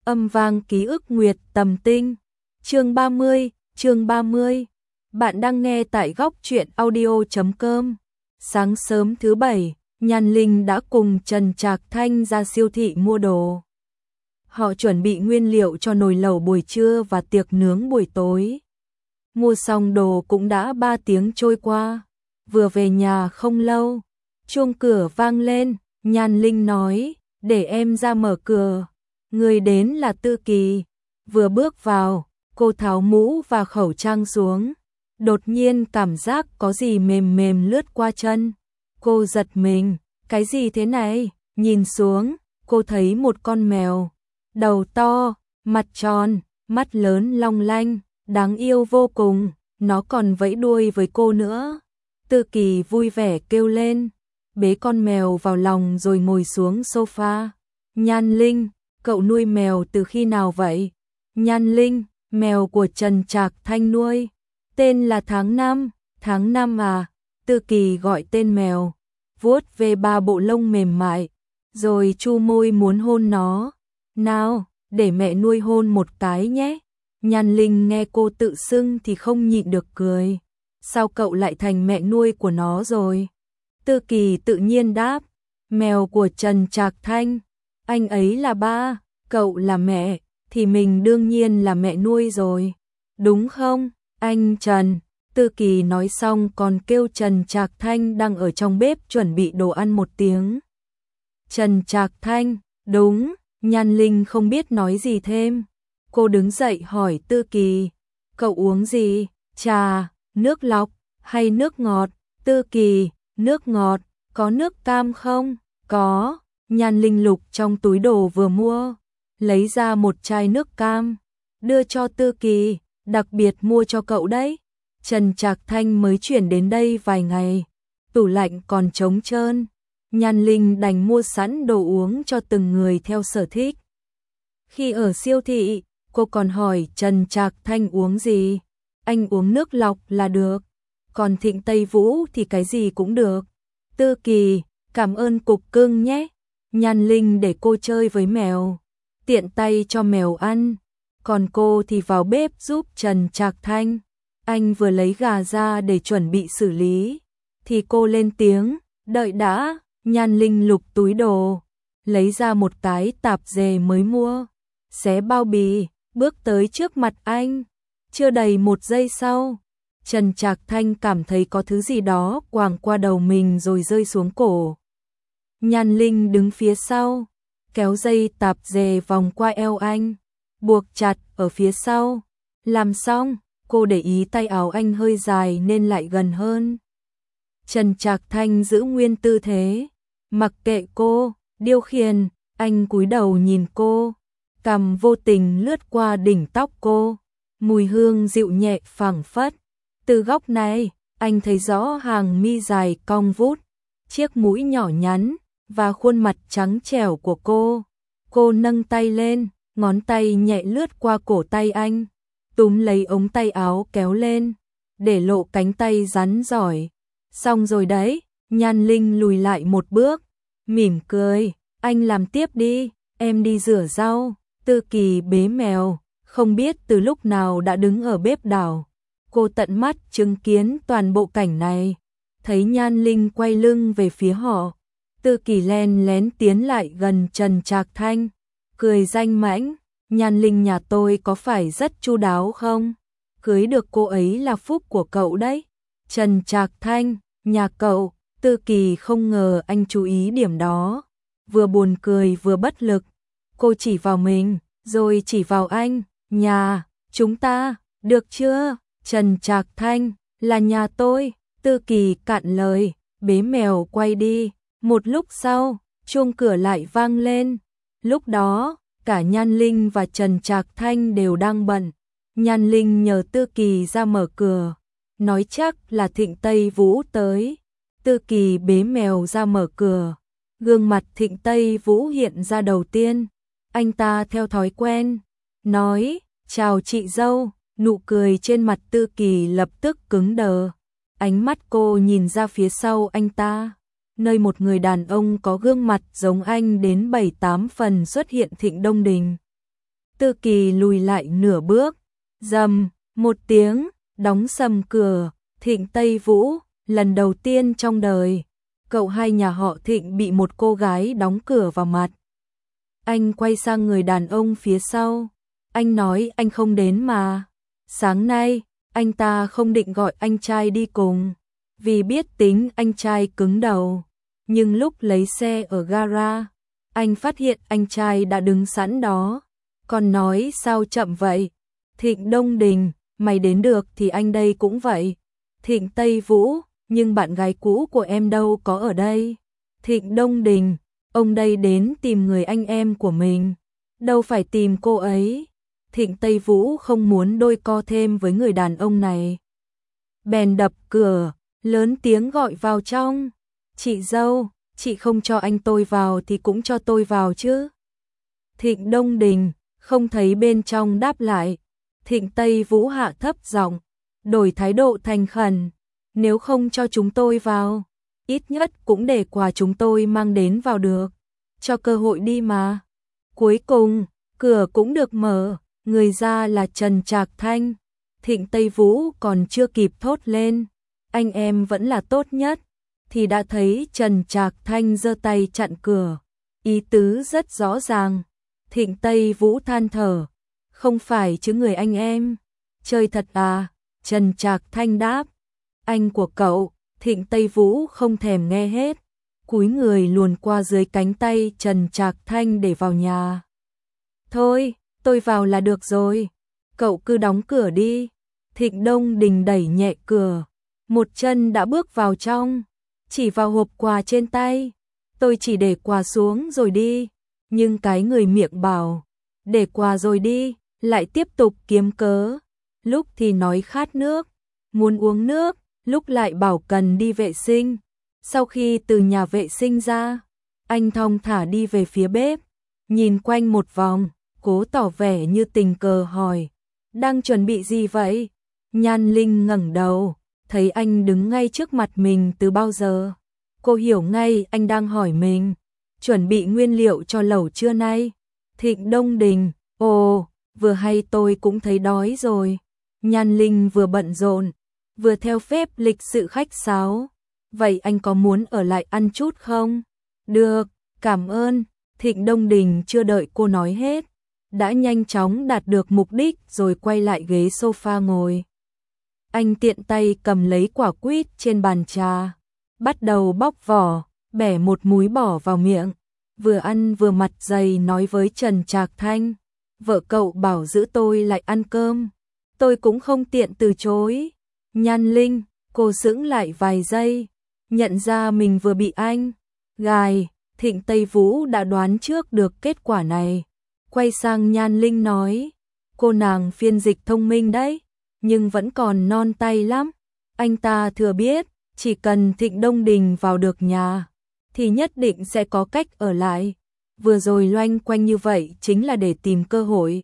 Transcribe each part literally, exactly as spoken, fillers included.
Âm vang ký ức nguyệt tầm tinh. Chương ba mươi, chương ba mươi. Bạn đang nghe tại góc truyện audio chấm com. Sáng sớm thứ bảy, Nhan Linh đã cùng Trần Trạc Thanh ra siêu thị mua đồ. Họ chuẩn bị nguyên liệu cho nồi lẩu buổi trưa và tiệc nướng buổi tối. Mua xong đồ cũng đã ba tiếng trôi qua. Vừa về nhà không lâu, chuông cửa vang lên, Nhan Linh nói, để em ra mở cửa. Người đến là Tư Kỳ. Vừa bước vào, cô tháo mũ và khẩu trang xuống. Đột nhiên cảm giác có gì mềm mềm lướt qua chân. Cô giật mình, cái gì thế này? Nhìn xuống, cô thấy một con mèo. Đầu to, mặt tròn, mắt lớn long lanh, đáng yêu vô cùng. Nó còn vẫy đuôi với cô nữa. Tư Kỳ vui vẻ kêu lên, bế con mèo vào lòng rồi ngồi xuống sofa. Nhan Linh, cậu nuôi mèo từ khi nào vậy? Nhan Linh, mèo của Trần Trạc Thanh nuôi. Tên là Tháng Năm. Tháng Năm à? Tư Kỳ gọi tên mèo, vuốt về ba bộ lông mềm mại, rồi chu môi muốn hôn nó. Nào, để mẹ nuôi hôn một cái nhé. Nhan Linh nghe cô tự xưng thì không nhịn được cười. Sao cậu lại thành mẹ nuôi của nó rồi? Tư Kỳ tự nhiên đáp, mèo của Trần Trạc Thanh. Anh ấy là ba, cậu là mẹ, thì mình đương nhiên là mẹ nuôi rồi. Đúng không, anh Trần? Tư Kỳ nói xong còn kêu Trần Trạc Thanh đang ở trong bếp chuẩn bị đồ ăn một tiếng. Trần Trạc Thanh, đúng. Nhan Linh không biết nói gì thêm. Cô đứng dậy hỏi Tư Kỳ, cậu uống gì? Trà, nước lọc, hay nước ngọt? Tư Kỳ, nước ngọt, có nước cam không? Có. Nhan Linh lục trong túi đồ vừa mua, lấy ra một chai nước cam, đưa cho Tư Kỳ, đặc biệt mua cho cậu đấy. Trần Trạc Thanh mới chuyển đến đây vài ngày, tủ lạnh còn trống trơn. Nhan Linh đành mua sẵn đồ uống cho từng người theo sở thích. Khi ở siêu thị, cô còn hỏi Trần Trạc Thanh uống gì. Anh uống nước lọc là được, còn Thịnh Tây Vũ thì cái gì cũng được. Tư Kỳ, cảm ơn cục cưng nhé. Nhan Linh để cô chơi với mèo, tiện tay cho mèo ăn, còn cô thì vào bếp giúp Trần Trạc Thanh. Anh vừa lấy gà ra để chuẩn bị xử lý, thì cô lên tiếng, đợi đã. Nhan Linh lục túi đồ, lấy ra một cái tạp dề mới mua, xé bao bì, bước tới trước mặt anh. Chưa đầy một giây sau, Trần Trạc Thanh cảm thấy có thứ gì đó quàng qua đầu mình rồi rơi xuống cổ. Nhan Linh đứng phía sau, kéo dây tạp dề vòng qua eo anh, buộc chặt ở phía sau. Làm xong, cô để ý tay áo anh hơi dài nên lại gần hơn. Trần Trạc Thanh giữ nguyên tư thế, mặc kệ cô, điều khiển. Anh cúi đầu nhìn cô, cằm vô tình lướt qua đỉnh tóc cô, mùi hương dịu nhẹ phảng phất. Từ góc này, anh thấy rõ hàng mi dài cong vút, chiếc mũi nhỏ nhắn và khuôn mặt trắng trẻo của cô. Cô nâng tay lên, ngón tay nhẹ lướt qua cổ tay anh, túm lấy ống tay áo kéo lên, để lộ cánh tay rắn giỏi. Xong rồi đấy. Nhan Linh lùi lại một bước, mỉm cười, anh làm tiếp đi, em đi rửa rau. Tư Kỳ bế mèo, không biết từ lúc nào đã đứng ở bếp đảo. Cô tận mắt chứng kiến toàn bộ cảnh này, thấy Nhan Linh quay lưng về phía họ. Tư Kỳ len lén tiến lại gần Trần Trạc Thanh, cười danh mãnh, Nhan Linh nhà tôi có phải rất chu đáo không? Cưới được cô ấy là phúc của cậu đấy. Trần Trạc Thanh, nhà cậu. Tư Kỳ không ngờ anh chú ý điểm đó, vừa buồn cười vừa bất lực. Cô chỉ vào mình, rồi chỉ vào anh, nhà, chúng ta, được chưa? Trần Trạc Thanh, là nhà tôi. Tư Kỳ cạn lời, bế mèo quay đi. Một lúc sau, chuông cửa lại vang lên. Lúc đó, cả Nhan Linh và Trần Trạc Thanh đều đang bận. Nhan Linh nhờ Tư Kỳ ra mở cửa, nói chắc là Thịnh Tây Vũ tới. Tư Kỳ bế mèo ra mở cửa, gương mặt Thịnh Tây Vũ hiện ra đầu tiên. Anh ta theo thói quen, nói, chào chị dâu. Nụ cười trên mặt Tư Kỳ lập tức cứng đờ. Ánh mắt cô nhìn ra phía sau anh ta, nơi một người đàn ông có gương mặt giống anh đến bảy tám phần xuất hiện Thịnh Đông Đình. Tư Kỳ lùi lại nửa bước, rầm, một tiếng, đóng sầm cửa. Thịnh Tây Vũ, lần đầu tiên trong đời, cậu hai nhà họ Thịnh bị một cô gái đóng cửa vào mặt. Anh quay sang người đàn ông phía sau, anh nói anh không đến mà. Sáng nay, anh ta không định gọi anh trai đi cùng, vì biết tính anh trai cứng đầu. Nhưng lúc lấy xe ở gara, anh phát hiện anh trai đã đứng sẵn đó. Còn nói sao chậm vậy? Thịnh Đông Đình, mày đến được thì anh đây cũng vậy. Thịnh Tây Vũ, nhưng bạn gái cũ của em đâu có ở đây. Thịnh Đông Đình, ông đây đến tìm người anh em của mình, đâu phải tìm cô ấy. Thịnh Tây Vũ không muốn đôi co thêm với người đàn ông này. Bèn đập cửa, lớn tiếng gọi vào trong. Chị dâu, chị không cho anh tôi vào thì cũng cho tôi vào chứ. Thịnh Đông Đình, không thấy bên trong đáp lại. Thịnh Tây Vũ hạ thấp giọng, đổi thái độ thành khẩn. Nếu không cho chúng tôi vào, ít nhất cũng để quà chúng tôi mang đến vào được. Cho cơ hội đi mà. Cuối cùng, cửa cũng được mở, người ra là Trần Trạc Thanh. Thịnh Tây Vũ còn chưa kịp thốt lên, anh em vẫn là tốt nhất, thì đã thấy Trần Trạc Thanh giơ tay chặn cửa. Ý tứ rất rõ ràng. Thịnh Tây Vũ than thở, không phải chứ người anh em. Chơi thật à? Trần Trạc Thanh đáp. Anh của cậu. Thịnh Tây Vũ không thèm nghe hết, cúi người luồn qua dưới cánh tay Trần Trạc Thanh để vào nhà. Thôi, tôi vào là được rồi, cậu cứ đóng cửa đi. Thịnh Đông Đình đẩy nhẹ cửa, một chân đã bước vào trong, chỉ vào hộp quà trên tay. Tôi chỉ để quà xuống rồi đi, nhưng cái người miệng bảo để quà rồi đi, lại tiếp tục kiếm cớ. Lúc thì nói khát nước, muốn uống nước, lúc lại bảo cần đi vệ sinh. Sau khi từ nhà vệ sinh ra, anh thong thả đi về phía bếp, nhìn quanh một vòng, cố tỏ vẻ như tình cờ hỏi, đang chuẩn bị gì vậy? Nhan Linh ngẩng đầu, thấy anh đứng ngay trước mặt mình từ bao giờ. Cô hiểu ngay anh đang hỏi mình, chuẩn bị nguyên liệu cho lẩu trưa nay. Thịnh Đông Đình, ồ, vừa hay tôi cũng thấy đói rồi. Nhan Linh vừa bận rộn, vừa theo phép lịch sự khách sáo. Vậy anh có muốn ở lại ăn chút không? Được, cảm ơn. Thịnh Đông Đình chưa đợi cô nói hết, đã nhanh chóng đạt được mục đích rồi quay lại ghế sofa ngồi. Anh tiện tay cầm lấy quả quýt trên bàn trà, bắt đầu bóc vỏ, bẻ một múi bỏ vào miệng. Vừa ăn vừa mặt dày nói với Trần Trạc Thanh, vợ cậu bảo giữ tôi lại ăn cơm, tôi cũng không tiện từ chối. Nhan Linh, cô sững lại vài giây, nhận ra mình vừa bị anh gài. Thịnh Tây Vũ đã đoán trước được kết quả này, quay sang Nhan Linh nói, cô nàng phiên dịch thông minh đấy, nhưng vẫn còn non tay lắm. Anh ta thừa biết, chỉ cần Thịnh Đông Đình vào được nhà, thì nhất định sẽ có cách ở lại. Vừa rồi loanh quanh như vậy chính là để tìm cơ hội.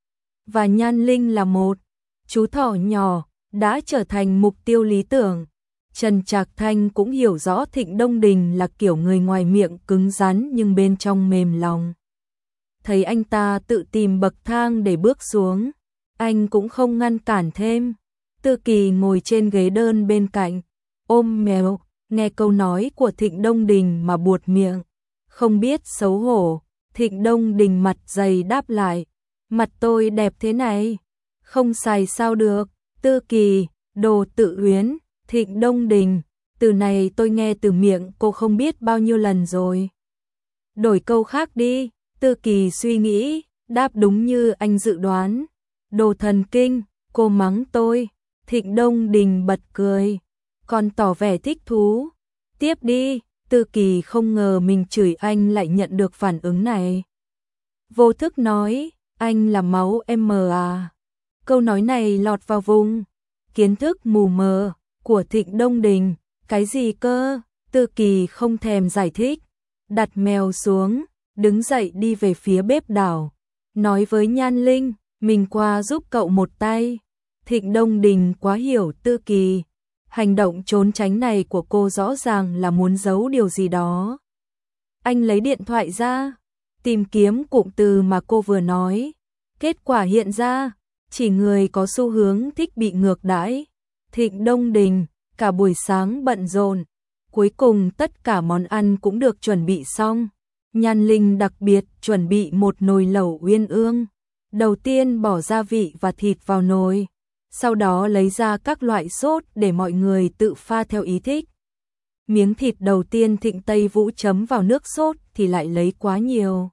Và Nhan Linh là một chú thỏ nhỏ, đã trở thành mục tiêu lý tưởng. Trần Trạc Thanh cũng hiểu rõ Thịnh Đông Đình là kiểu người ngoài miệng cứng rắn nhưng bên trong mềm lòng. Thấy anh ta tự tìm bậc thang để bước xuống, anh cũng không ngăn cản thêm. Tư Kỳ ngồi trên ghế đơn bên cạnh, ôm mèo, nghe câu nói của Thịnh Đông Đình mà buột miệng. Không biết xấu hổ, Thịnh Đông Đình mặt dày đáp lại, mặt tôi đẹp thế này, không xài sao được. Tư Kỳ, đồ tự uyến. Thịnh Đông Đình, từ này tôi nghe từ miệng cô không biết bao nhiêu lần rồi. Đổi câu khác đi. Tư Kỳ suy nghĩ, đáp đúng như anh dự đoán. Đồ thần kinh, cô mắng tôi. Thịnh Đông Đình bật cười, còn tỏ vẻ thích thú. Tiếp đi. Tư Kỳ không ngờ mình chửi anh lại nhận được phản ứng này. Vô thức nói, anh là máu em à. Câu nói này lọt vào vùng kiến thức mù mờ của Thịnh Đông Đình. Cái gì cơ? Tư Kỳ không thèm giải thích, đặt mèo xuống, đứng dậy đi về phía bếp đảo, nói với Nhan Linh, mình qua giúp cậu một tay. Thịnh Đông Đình quá hiểu Tư Kỳ, hành động trốn tránh này của cô rõ ràng là muốn giấu điều gì đó. Anh lấy điện thoại ra, tìm kiếm cụm từ mà cô vừa nói, Kết quả hiện ra, chỉ người có xu hướng thích bị ngược đãi. Thịnh Đông Đình, cả buổi sáng bận rộn, cuối cùng tất cả món ăn cũng được chuẩn bị xong. Nhan Linh đặc biệt chuẩn bị một nồi lẩu uyên ương. Đầu tiên bỏ gia vị và thịt vào nồi, sau đó lấy ra các loại sốt để mọi người tự pha theo ý thích. Miếng thịt đầu tiên Thịnh Tây Vũ chấm vào nước sốt thì lại lấy quá nhiều.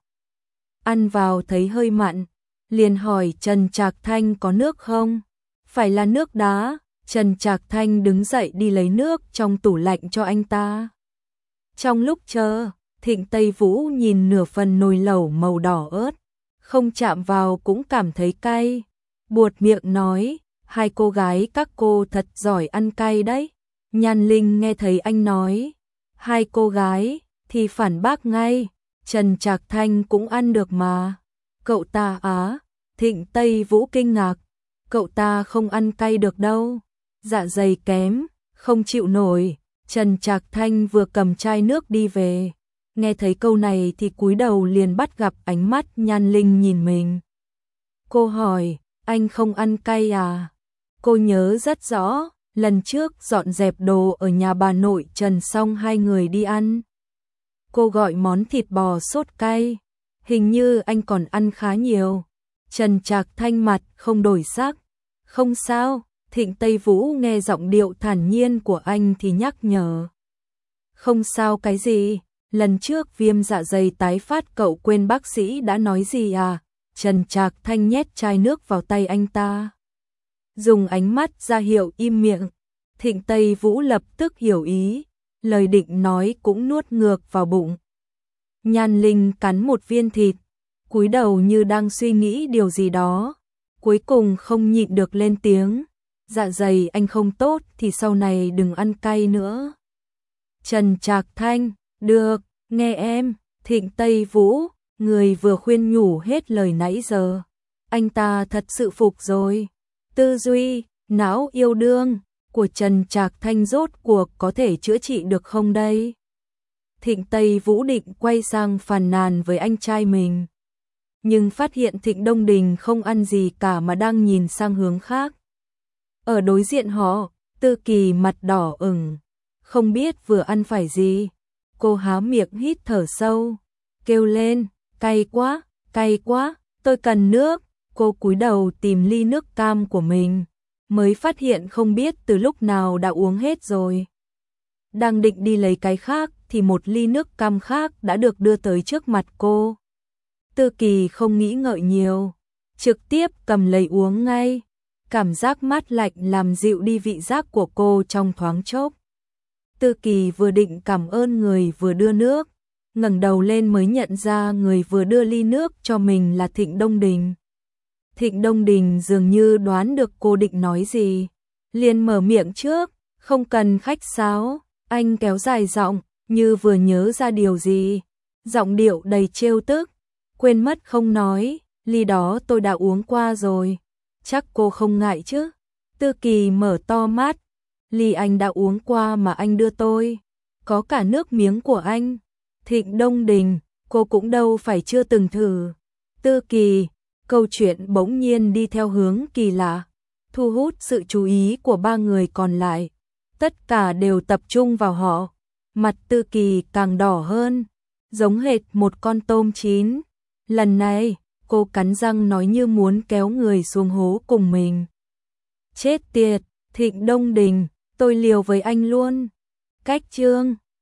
Ăn vào thấy hơi mặn, liền hỏi Trần Trạc Thanh có nước không? Phải là nước đá. Trần Trạc Thanh đứng dậy đi lấy nước trong tủ lạnh cho anh ta. Trong lúc chờ, Thịnh Tây Vũ nhìn nửa phần nồi lẩu màu đỏ ớt, không chạm vào cũng cảm thấy cay. Buột miệng nói, hai cô gái các cô thật giỏi ăn cay đấy. Nhan Linh nghe thấy anh nói, hai cô gái, thì phản bác ngay, Trần Trạc Thanh cũng ăn được mà. Cậu ta á, Thịnh Tây Vũ kinh ngạc, cậu ta không ăn cay được đâu, dạ dày kém, không chịu nổi. Trần Trạc Thanh vừa cầm chai nước đi về, nghe thấy câu này thì cúi đầu liền bắt gặp ánh mắt Nhan Linh nhìn mình. Cô hỏi, anh không ăn cay à? Cô nhớ rất rõ, lần trước dọn dẹp đồ ở nhà bà nội Trần xong hai người đi ăn. Cô gọi món thịt bò sốt cay, hình như anh còn ăn khá nhiều. Trần Trạc Thanh mặt không đổi sắc, không sao. Thịnh Tây Vũ nghe giọng điệu thản nhiên của anh thì nhắc nhở. Không sao cái gì, lần trước viêm dạ dày tái phát cậu quên bác sĩ đã nói gì à? Trần Trạc Thanh nhét chai nước vào tay anh ta, dùng ánh mắt ra hiệu im miệng. Thịnh Tây Vũ lập tức hiểu ý, lời định nói cũng nuốt ngược vào bụng. Nhan Linh cắn một viên thịt, cúi đầu như đang suy nghĩ điều gì đó, cuối cùng không nhịn được lên tiếng. Dạ dày anh không tốt thì sau này đừng ăn cay nữa. Trần Trạc Thanh, được, nghe em. Thịnh Tây Vũ, người vừa khuyên nhủ hết lời nãy giờ, anh ta thật sự phục rồi. Tư duy, não yêu đương của Trần Trạc Thanh rốt cuộc có thể chữa trị được không đây? Thịnh Tây Vũ định quay sang phàn nàn với anh trai mình, nhưng phát hiện Thịnh Đông Đình không ăn gì cả mà đang nhìn sang hướng khác. Ở đối diện họ, Tư Kỳ mặt đỏ ửng, không biết vừa ăn phải gì. Cô há miệng hít thở sâu, kêu lên, cay quá, cay quá, tôi cần nước. Cô cúi đầu tìm ly nước cam của mình, mới phát hiện không biết từ lúc nào đã uống hết rồi. Đang định đi lấy cái khác thì một ly nước cam khác đã được đưa tới trước mặt cô. Tư Kỳ không nghĩ ngợi nhiều, trực tiếp cầm lấy uống ngay. Cảm giác mát lạnh làm dịu đi vị giác của cô trong thoáng chốc. Tư Kỳ vừa định cảm ơn người vừa đưa nước, ngẩng đầu lên mới nhận ra người vừa đưa ly nước cho mình là Thịnh Đông Đình. Thịnh Đông Đình dường như đoán được cô định nói gì, liền mở miệng trước, không cần khách sáo. Anh kéo dài giọng, như vừa nhớ ra điều gì, giọng điệu đầy trêu tức. Quên mất không nói, ly đó tôi đã uống qua rồi. Chắc cô không ngại chứ? Tư Kỳ mở to mắt, ly anh đã uống qua mà anh đưa tôi, có cả nước miếng của anh. Thịnh Đông Đình, cô cũng đâu phải chưa từng thử. Tư Kỳ, câu chuyện bỗng nhiên đi theo hướng kỳ lạ, thu hút sự chú ý của ba người còn lại. Tất cả đều tập trung vào họ, mặt Tư Kỳ càng đỏ hơn, giống hệt một con tôm chín. Lần này, cô cắn răng nói như muốn kéo người xuống hố cùng mình. Chết tiệt, Thịnh Đông Đình, tôi liều với anh luôn. Cách chương